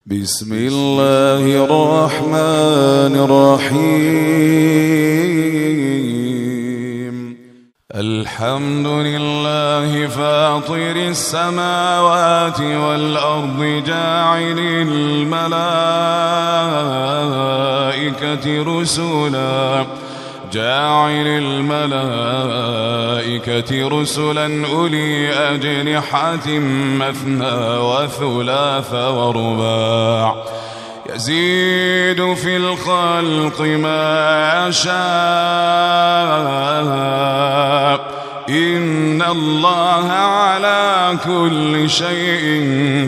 بسم الله الرحمن الرحيم. الحمد لله فاطر السماوات والأرض جاعل الملائكة رسلا أولي أجنحة مثنى وثلاث ورباع يزيد في الخلق ما يشاء إن الله على كل شيء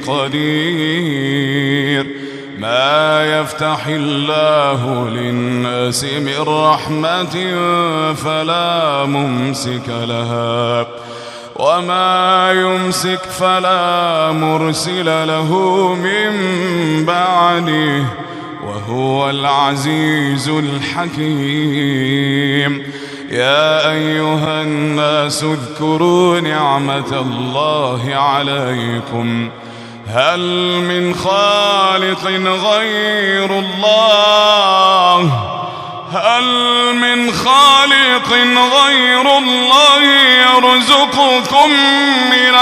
قدير. ما يفتح الله للناس من رحمة فلا ممسك لها وما يمسك فلا مرسل له من بعده وهو العزيز الحكيم. يا أيها الناس اذكروا نعمة الله عليكم هل من خالق غير الله يرزقكم من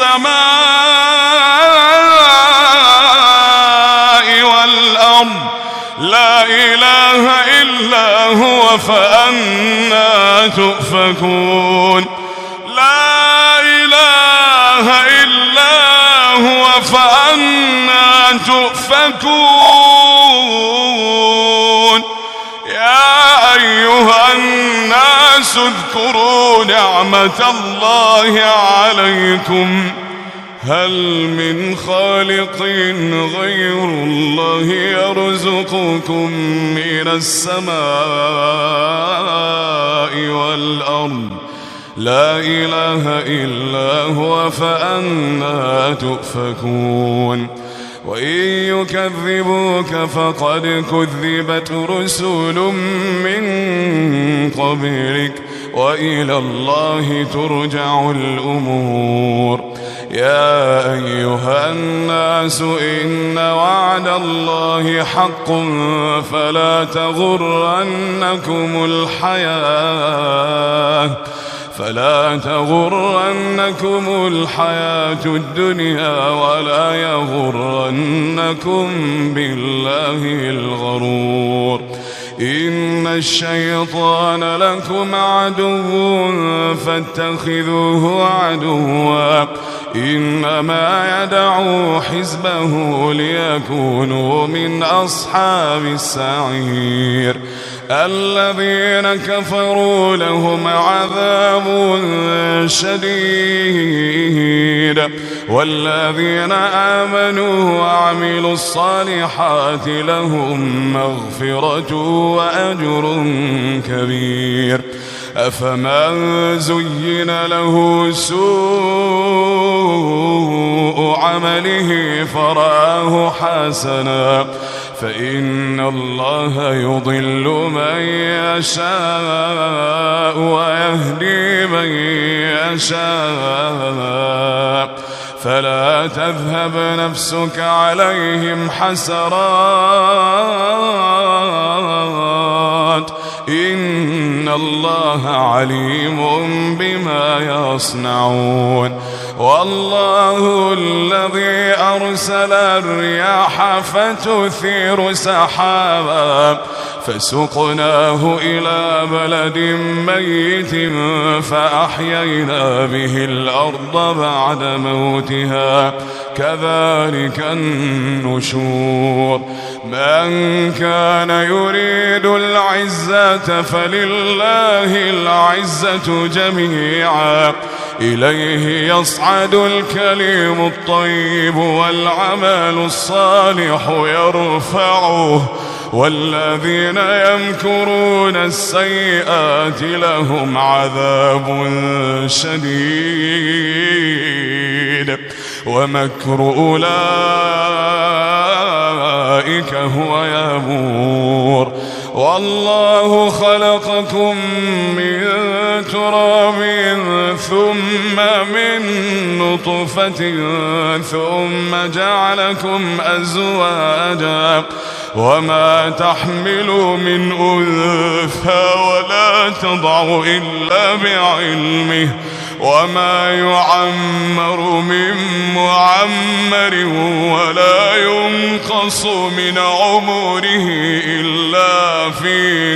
السماء والأرض لا إله إلا هو فأنى تؤفكون. لا إله إلا هو فأنى تؤفكون. يا أيها الناس اذكروا نعمة الله عليكم هل من خالق غير الله يرزقكم من السماء والأرض لا إله إلا هو فأنى تؤفكون. وإن يكذبوك فقد كذبت رسل من قبلك وإلى الله ترجع الأمور. يا أيها الناس إن وعد الله حق فلا تغرنكم الحياة الدنيا ولا يغرنكم بالله الغرور. إن الشيطان لكم عدو فاتخذوه عدوا إنما يدعو حزبه ليكونوا من أصحاب السعير. الذين كفروا لهم عذاب شديد والذين آمنوا وعملوا الصالحات لهم مغفرة وأجر كبير. أفمن زين له سوء عمله فرآه حسنا فإن الله يضل من يشاء ويهدي من يشاء فلا تذهب نفسك عليهم حسرات إن الله عليم بما يصنعون. والله الذي أرسل الرياح فتثير سحابا فسقناه إلى بلد ميت فأحيينا به الأرض بعد موتها كذلك النشور. من كان يريد العزة فلله العزة جميعا إليه يصعد الكلم الطيب والعمل الصالح يرفعه والذين يمكرون السيئات لهم عذاب شديد ومكر أولئك هو يبور. والله خلقكم من تراب ثم من نطفة ثم جعلكم أزواجا وما تحمل من أنثى ولا تضع إلا بعلمه وما يعمر من معمر ولا ينقص من عمره إلا في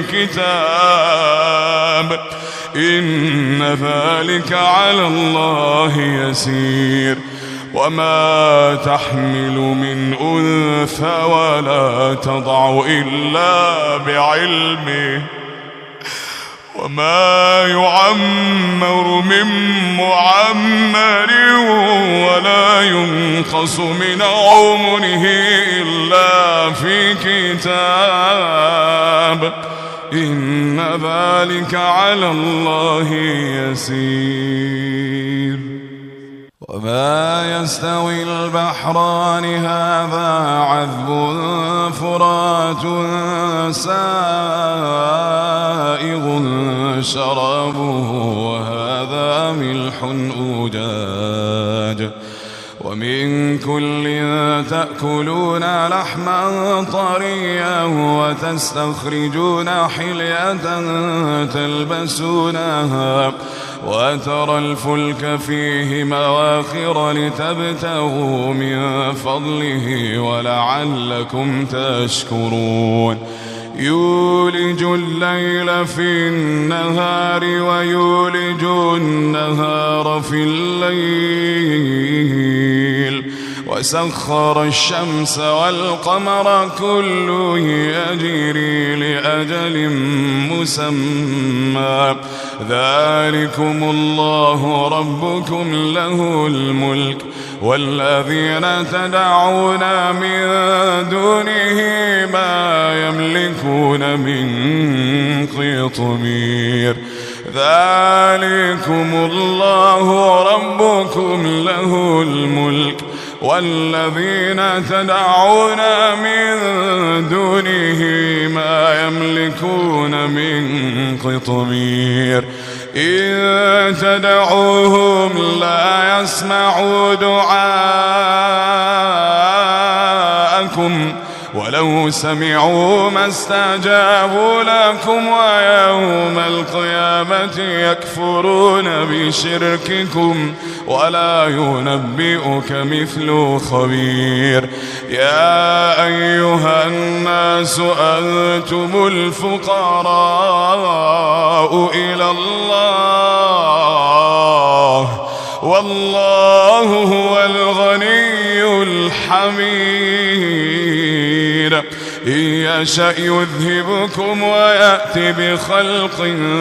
كتاب إن ذلك على الله يسير وما تحمل من أنثى ولا تضع إلا بعلمه وما يعمر من معمر ولا ينقص من عمره إلا في كتاب إن ذلك على الله يسير وما يستوي البحران هذا عذب فرات سائغ شرابه وهذا ملح أجاج ومن كل تأكلون لحما طريا وتستخرجون حلية تلبسونها وترى الفلك فيه مواخر لتبتغوا من فضله ولعلكم تشكرون يولج الليل في النهار ويولج النهار في الليل وسخر الشمس والقمر كل يجري لأجل مسمى ذلكم الله ربكم له الملك والذين تدعون من دونه ما يملكون من قطمير ذلكم الله ربكم له الملك والذين تدعون من دونه ما يملكون من قطمير إن تدعوهم لا يسمعوا دعاءكم ولو سمعوا ما استجابوا لكم ويوم القيامة يكفرون بشرككم ولا ينبئك مثل خبير يا أيها الناس أنتم الفقراء إلى الله والله هو الغني الحميد إن يشأ يذهبكم ويأتي بخلق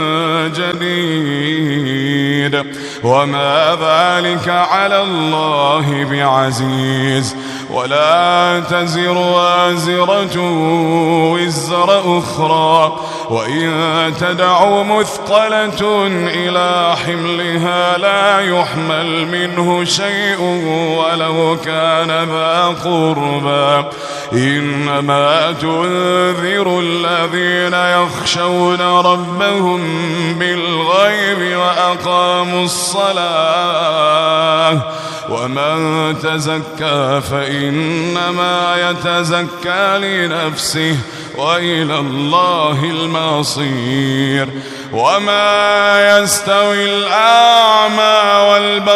جديد وما ذلك على الله بعزيز ولا تزر وازرة وزر أخرى وإن تدع مثقلة إلى حملها لا يحمل منه شيء ولو كان ذا قربى إنما تنذر الذين يخشون ربهم بالغيب وأقاموا الصلاة ومن تزكى فإنما يتزكى لنفسه وإلى الله المصير وما يستوي الأعمى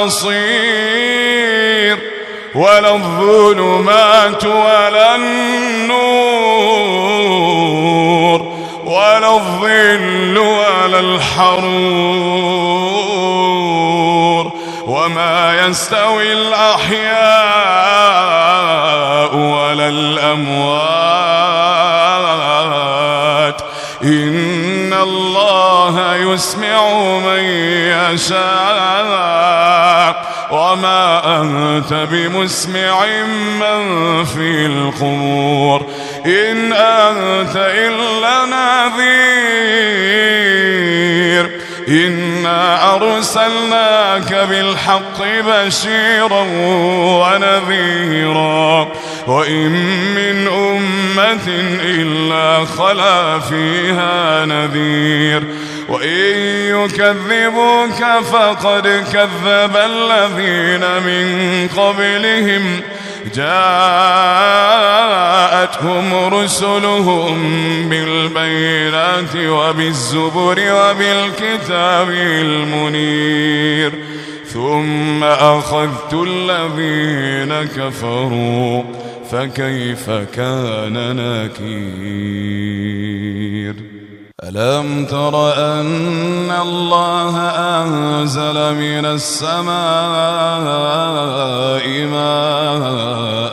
والبصير ولا الظلمات ولا النور ولا الظل ولا الحرور وما يستوي الأحياء ولا الأموات إن الله يسمع من يشاء وما أنت بمسمع من في القبور إن أنت إلا نذير إنا أرسلناك بالحق بشيرا ونذيرا وإن من أمة إلا خلا فيها نذير وإن يكذبوك فقد كذب الذين من قبلهم جاءتهم رسلهم بالبينات وبالزبر وبالكتاب المنير ثم أخذت الذين كفروا فكيف كان نكير ألم تر أن الله أنزل من السماء ماء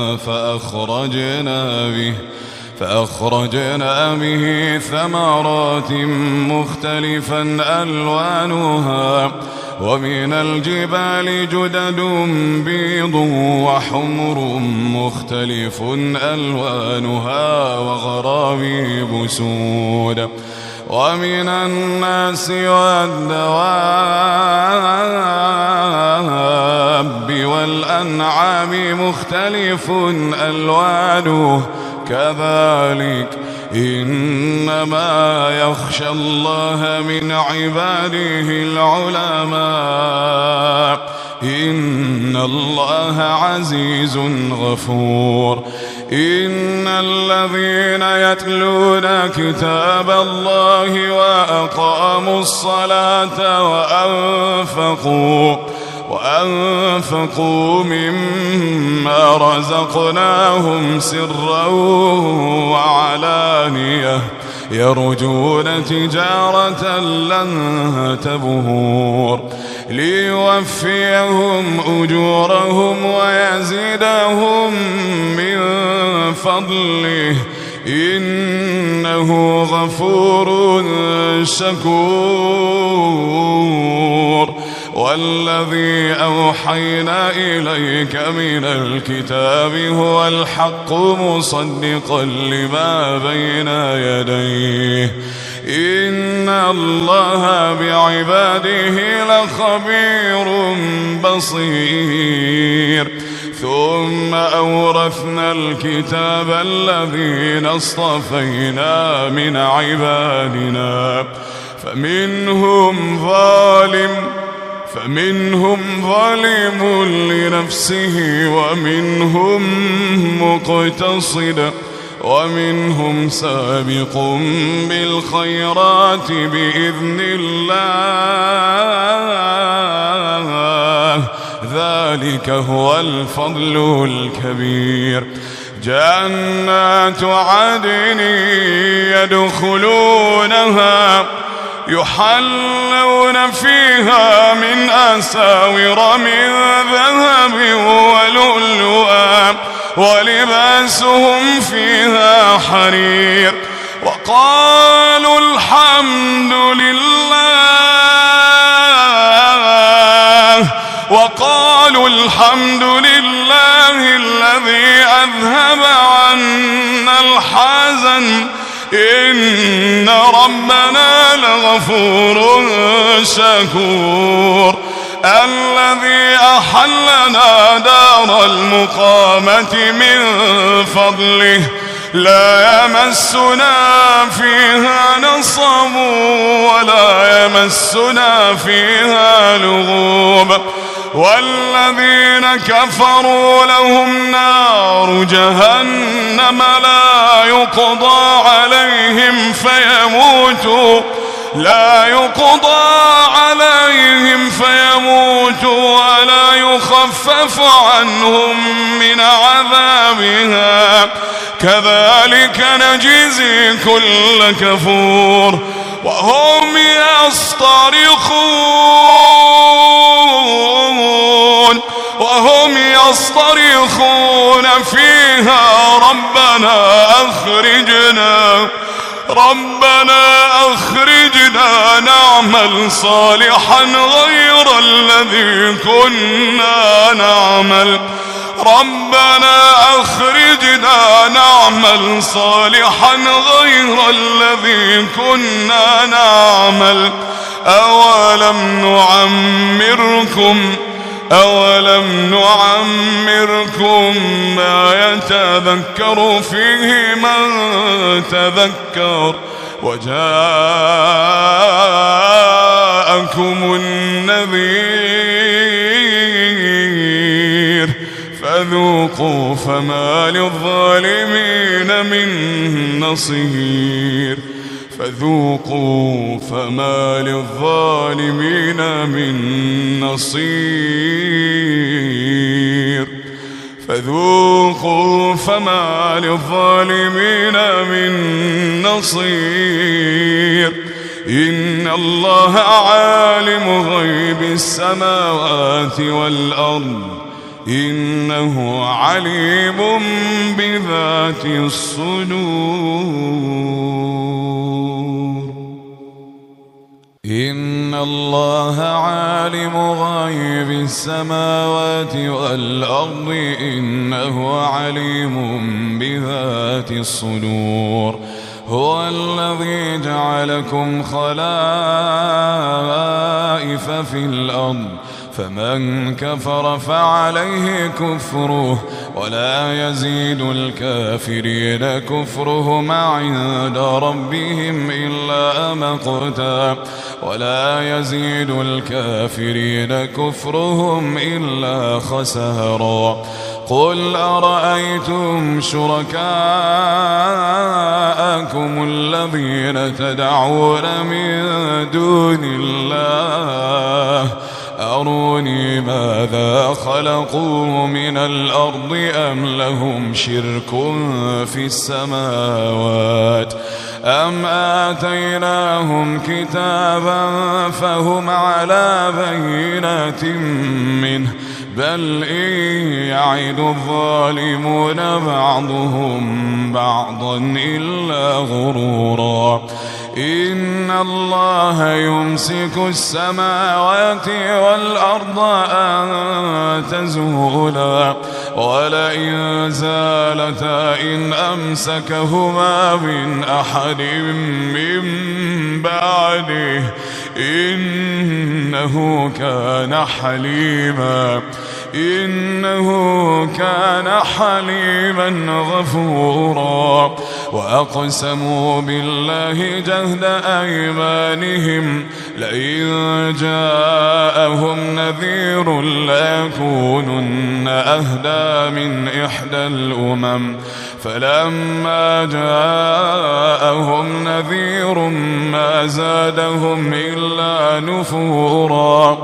فأخرجنا به ثمرات مختلفا ألوانها ومن الجبال جدد بيض وحمر مختلف ألوانها وغرابيب سود ومن الناس والدواب والأنعام مختلف ألوانه كذلك إنما يخشى الله من عباده العلماء إن الله عزيز غفور إن الذين يتلون كتاب الله وأقاموا الصلاة وأنفقوا مما رزقناهم سرا وعلانية يرجون تجارة لن تبور ليوفيهم أجورهم ويزيدهم من فضله إنه غفور شكور والذي أوحينا إليك من الكتاب هو الحق مصدقا لما بين يديه إن الله بعباده لخبير بصير ثم أورثنا الكتاب الذين اصطفينا من عبادنا فمنهم ظالم لنفسه ومنهم مقتصد ومنهم سابق بالخيرات بإذن الله ذلك هو الفضل الكبير جنات عدن يدخلونها يحلون فيها من أساور من ذهب ولؤلؤا ولباسهم فيها حرير وقالوا الحمد لله الذي أذهب عنا الحزن إن ربنا لغفور شكور الذي أحلنا دار المقامة من فضله لا يمسنا فيها نصب ولا يمسنا فيها لغوب والذين كفروا لهم نار جهنم لا يقضى عليهم فيموتوا ولا يخفف عنهم من عذابها كذلك نجزي كل كفور وهم يصطرخون فيها ربنا أخرجنا نعمل صالحا غير الذي كنا نعمل أولم نعمركم ما يتذكر فيه من تذكر وجاءكم النذير فذوقوا فما للظالمين من نصير فذوقوا فما للظالمين من نصير فذوقوا فما للظالمين من نصير إن الله عالم غيب السماوات والأرض إنه عليم بذات الصدور إن الله عالم غيب السماوات والأرض إنه عليم بذات الصدور هو الذي جعلكم خلائف في الأرض فمن كفر فعليه كفره ولا يزيد الكافرين كفرهم عند ربهم إلا مقتا ولا يزيد الكافرين كفرهم إلا خسارا قل أرأيتم شركاءكم الذين تدعون من دون الله أروني ماذا خلقوا من الأرض أم لهم شرك في السماوات أم آتيناهم كتابا فهم على بينات منه بل إن يعد الظالمون بعضهم بعضا إلا غرورا إن الله يمسك السماوات والأرض أن تزولا ولئن زالتا إن أمسكهما من أحد من بعده إنه كان حليما غفورا وأقسموا بالله جهد أيمانهم لئن جاءهم نذير ليكونن أهدى من إحدى الأمم فلما جاءهم نذير ما زادهم إلا نفورا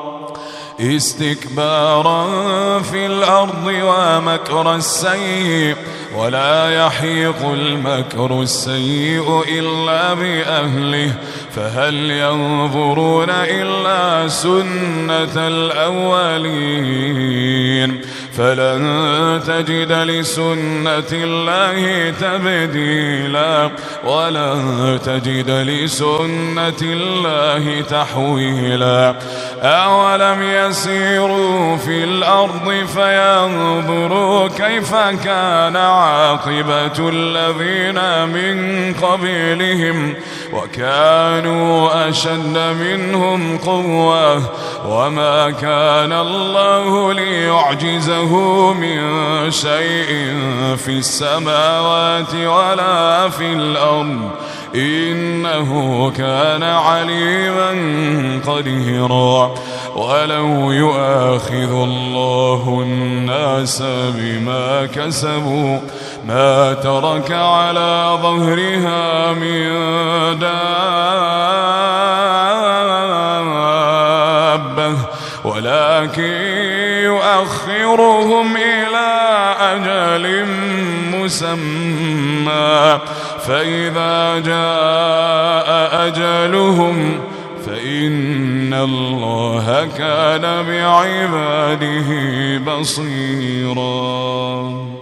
استكبارا في الأرض ومكر السيء ولا يحيق المكر السيء إلا بأهله فهل ينظرون إلا سنة الأولين فلن تجد لسنة الله تبديلا ولن تجد لسنة الله تحويلا أولم يسيروا في الأرض فينظروا كيف كان عاقبة الذين من قبلهم وكانوا أشد منهم قوة وما كان الله ليعجزه من شيء في السماوات ولا في الأرض إنه كان عليما قديرا ولو يؤاخذ الله الناس بما كسبوا ما ترك على ظهرها من دابة ولكن يؤخرهم إلى أجل مسمى فإذا جاء أجلهم فإن الله كان بعباده بصيرا.